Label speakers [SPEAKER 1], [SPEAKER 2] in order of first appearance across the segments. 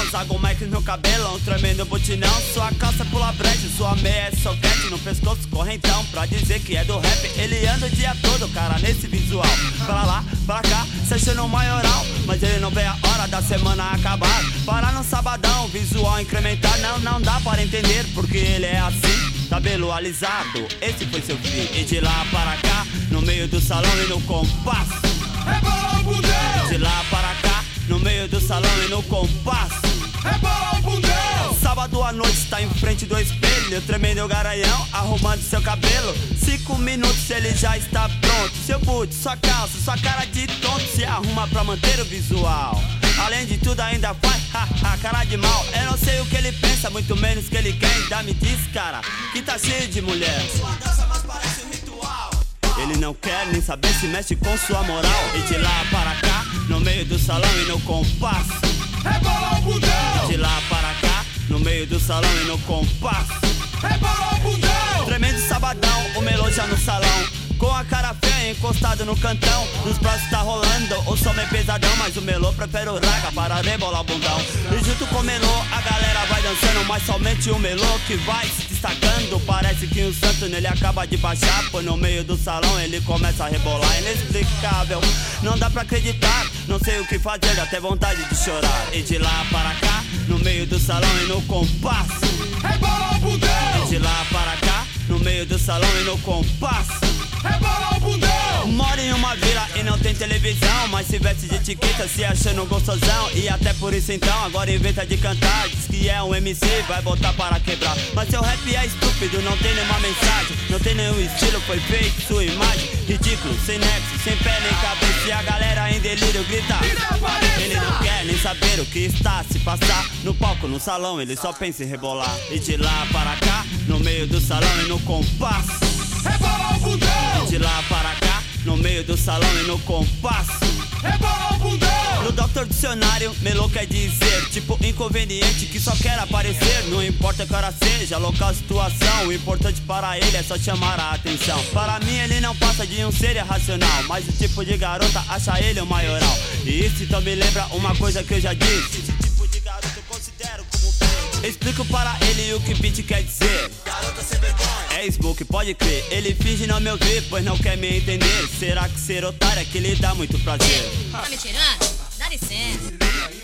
[SPEAKER 1] Zago Mike no cabelo, um tremendo botinão. Sua calça pula brecha, sua meia é soquete. No pescoço correntão, pra dizer que é do rap. Ele anda o dia todo, cara, nesse visual. Pra lá, pra cá, se achando um maioral. Mas ele não vê a hora da semana acabar. Parar no sabadão, visual incrementar. Não dá para entender porque ele é assim. Cabelo alisado, esse foi seu fim. E de lá para cá, no meio do salão e no compasso.
[SPEAKER 2] Rebola o bundão!
[SPEAKER 1] De lá para cá, no meio do salão e no compasso.
[SPEAKER 2] Rebola o bundão!
[SPEAKER 1] Sábado à noite tá em frente do espelho, tremendo o garanhão, arrumando seu cabelo. 5 minutos ele já está pronto. Seu boot, sua calça, sua cara de tonto se arruma pra manter o visual. Além de tudo ainda faz, cara de mal. Eu não sei o que ele pensa, muito menos o que ele quer. Ainda me diz, cara, que tá cheio de mulher.
[SPEAKER 2] Sua dança mas parece um ritual.
[SPEAKER 1] Ele não quer nem saber se mexe com sua moral. E de lá para cá, no meio do salão e no compasso.
[SPEAKER 2] Rebola o bundão!
[SPEAKER 1] De lá para cá, no meio do salão e no compasso.
[SPEAKER 2] Rebola o bundão!
[SPEAKER 1] Tremendo sabadão, o melô já no salão. Com a cara feia encostado no cantão. Nos braços tá rolando, o som é pesadão. Mas o melô prefere o raga para rebolar o bundão. E junto com o melô a galera vai dançando. Mas somente o melô que vai se destacando. Parece que um santo nele acaba de baixar. Pois no meio do salão ele começa a rebolar. Inexplicável, não dá pra acreditar. Não sei o que fazer, dá até vontade de chorar. E de lá para cá, no meio do salão e no compasso.
[SPEAKER 2] Rebola o bundão!
[SPEAKER 1] E de lá para cá, no meio do salão e no compasso.
[SPEAKER 2] Rebola o bundão!
[SPEAKER 1] Mora em uma vila e não tem televisão, mas se veste de etiqueta se achando gostosão. E até por isso então agora inventa de cantar. Diz que é um MC, vai botar para quebrar. Mas seu rap é estúpido, não tem nenhuma mensagem. Não tem nenhum estilo, foi feito sua imagem. Ridículo, sem nexo, sem pé nem cabeça. E a galera em delírio grita. Ele não quer nem saber o que está a se passar. No palco, no salão, ele só pensa em rebolar. E de lá para cá, no meio do salão e no compasso.
[SPEAKER 2] Rebola o bundão!
[SPEAKER 1] De lá para cá, no meio do salão e no compasso.
[SPEAKER 2] Rebola o bundão!
[SPEAKER 1] No Dr. Dicionário, melô quer dizer tipo inconveniente que só quer aparecer. Não importa que hora seja, local, situação. O importante para ele é só chamar a atenção. Para mim ele não passa de um ser irracional, mas o tipo de garota acha ele um maioral. E isso então me lembra uma coisa que eu já disse. Esse tipo de garota eu considero como bem. Explico para ele o que beat quer dizer.
[SPEAKER 2] Garota sem vergonha!
[SPEAKER 1] É smoke, pode crer, ele finge não me ouvir, pois não quer me entender. Será que ser otário é que lhe dá muito prazer?
[SPEAKER 3] Tá me tirando? Dá licença.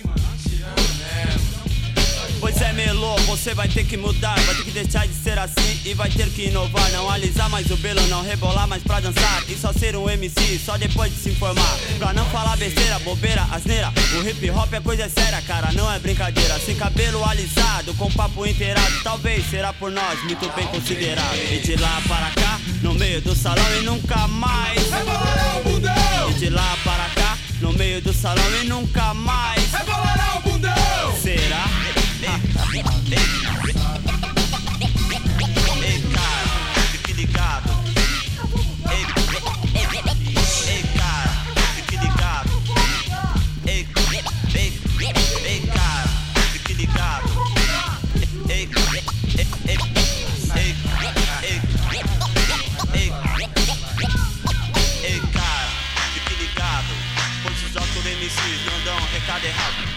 [SPEAKER 1] Pois é, melô, você vai ter que mudar. Vai ter que deixar de ser assim e vai ter que inovar. Não alisar mais o belo, não rebolar mais pra dançar. E só ser um MC, só depois de se informar. Pra não falar besteira, bobeira, asneira. O hip hop é coisa séria, cara, não é brincadeira. Sem cabelo alisado, com papo inteirado. Talvez será por nós muito bem considerado. E de lá para cá, no meio do salão e nunca mais.
[SPEAKER 2] Rebolará o bundão!
[SPEAKER 1] E de lá para cá, no meio do salão e nunca mais.
[SPEAKER 2] Rebolará o bundão!
[SPEAKER 1] Será? Ei, cara, fique ligado. Ei, cara, fique ligado. Ei, cara, fique ligado. Ei, cara, fique ligado. Pois os MCs não dão recado errado.